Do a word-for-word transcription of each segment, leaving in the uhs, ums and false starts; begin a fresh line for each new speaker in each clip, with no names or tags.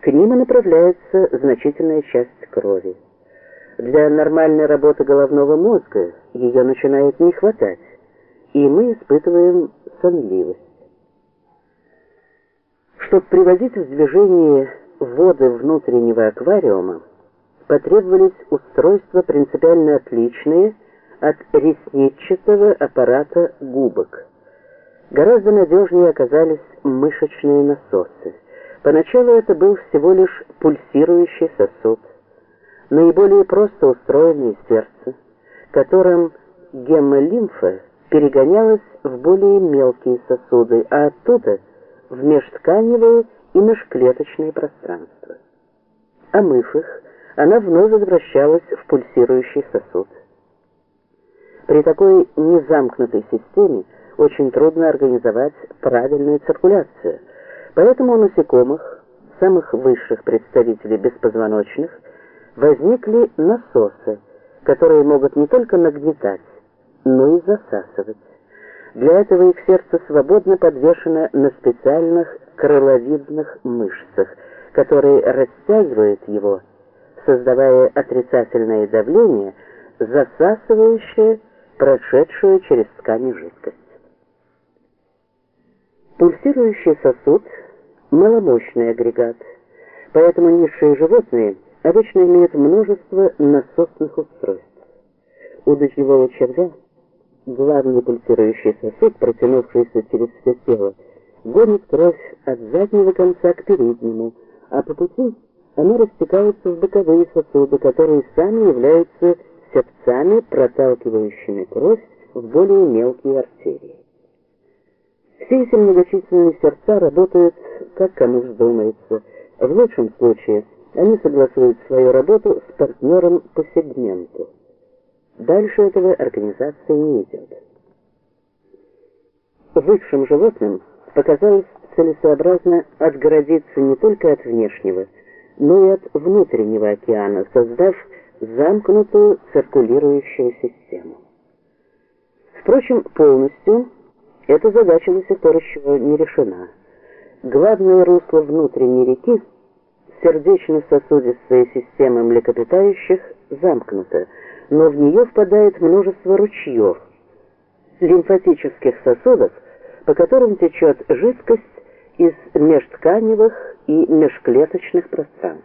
ним и направляется значительная часть крови. Для нормальной работы головного мозга ее начинает не хватать, и мы испытываем сонливость. Чтобы приводить в движение воды внутреннего аквариума, потребовались устройства принципиально отличные от ресничатого аппарата губок. Гораздо надежнее оказались мышечные насосы. Поначалу это был всего лишь пульсирующий сосуд, наиболее просто устроенное сердце, которым гемолимфа перегонялась в более мелкие сосуды, а оттуда в межтканевые и межклеточные пространства. Омыв их, она вновь возвращалась в пульсирующий сосуд. При такой незамкнутой системе очень трудно организовать правильную циркуляцию, поэтому у насекомых, самых высших представителей беспозвоночных, возникли насосы, которые могут не только нагнетать, но и засасывать. Для этого их сердце свободно подвешено на специальных крыловидных мышцах, которые растягивают его, создавая отрицательное давление, засасывающее прошедшую через ткань жидкость. Пульсирующий сосуд – маломощный агрегат, поэтому низшие животные обычно имеют множество насосных устройств. У дождевого червя главный пульсирующий сосуд, протянувшийся через все тело, гонит кровь от заднего конца к переднему, а по пути она растекается в боковые сосуды, которые сами являются сердцами, проталкивающими кровь в более мелкие артерии. Все эти многочисленные сердца работают, как кому вздумается. В лучшем случае они согласуют свою работу с партнером по сегменту. Дальше этого организация не идет. Высшим животным показалось целесообразно отгородиться не только от внешнего, но и от внутреннего океана, создав замкнутую циркулирующую систему. Впрочем, полностью эта задача до сих пор еще не решена. Главное русло внутренней реки, сердечно-сосудистая система млекопитающих, замкнута, но в нее впадает множество ручьев, лимфатических сосудов, по которым течет жидкость из межтканевых и межклеточных пространств.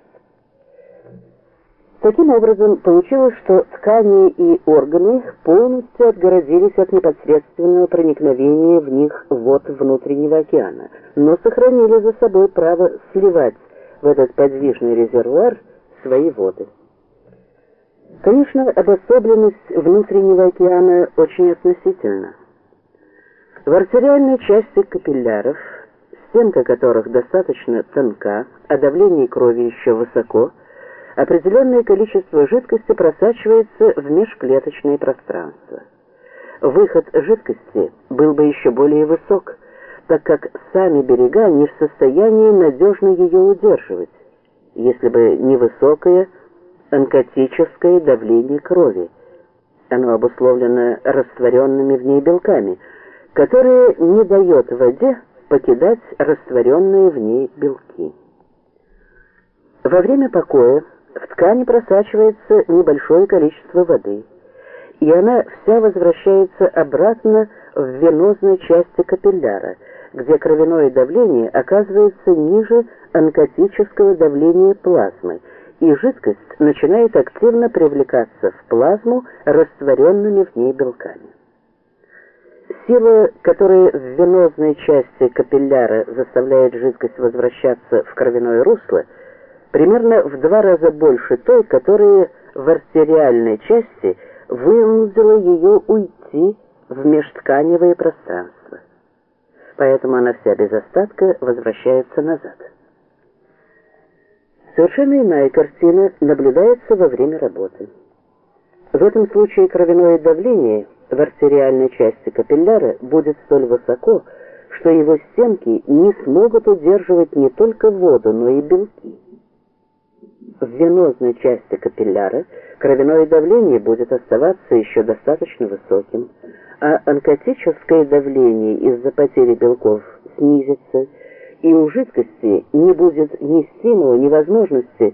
Таким образом, получилось, что ткани и органы полностью отгородились от непосредственного проникновения в них вод внутреннего океана, но сохранили за собой право сливать в этот подвижный резервуар свои воды. Конечно, обособленность внутреннего океана очень относительна. В артериальной части капилляров, стенка которых достаточно тонка, а давление крови еще высоко, определенное количество жидкости просачивается в межклеточные пространства. Выход жидкости был бы еще более высок, так как сами берега не в состоянии надежно ее удерживать, если бы не высокое онкотическое давление крови. Оно обусловлено растворенными в ней белками, которые не дает воде покидать растворенные в ней белки. Во время покоя в ткани просачивается небольшое количество воды, и она вся возвращается обратно в венозной части капилляра, где кровяное давление оказывается ниже онкотического давления плазмы, и жидкость начинает активно привлекаться в плазму растворенными в ней белками. Сила, которая в венозной части капилляра заставляет жидкость возвращаться в кровяное русло, примерно в два раза больше той, которая в артериальной части вынудила ее уйти в межтканевые пространства. Поэтому она вся без остатка возвращается назад. Совершенно иная картина наблюдается во время работы. В этом случае кровяное давление в артериальной части капилляра будет столь высоко, что его стенки не смогут удерживать не только воду, но и белки. В венозной части капилляра кровяное давление будет оставаться еще достаточно высоким, а онкотическое давление из-за потери белков снизится, и у жидкости не будет ни стимула, ни возможности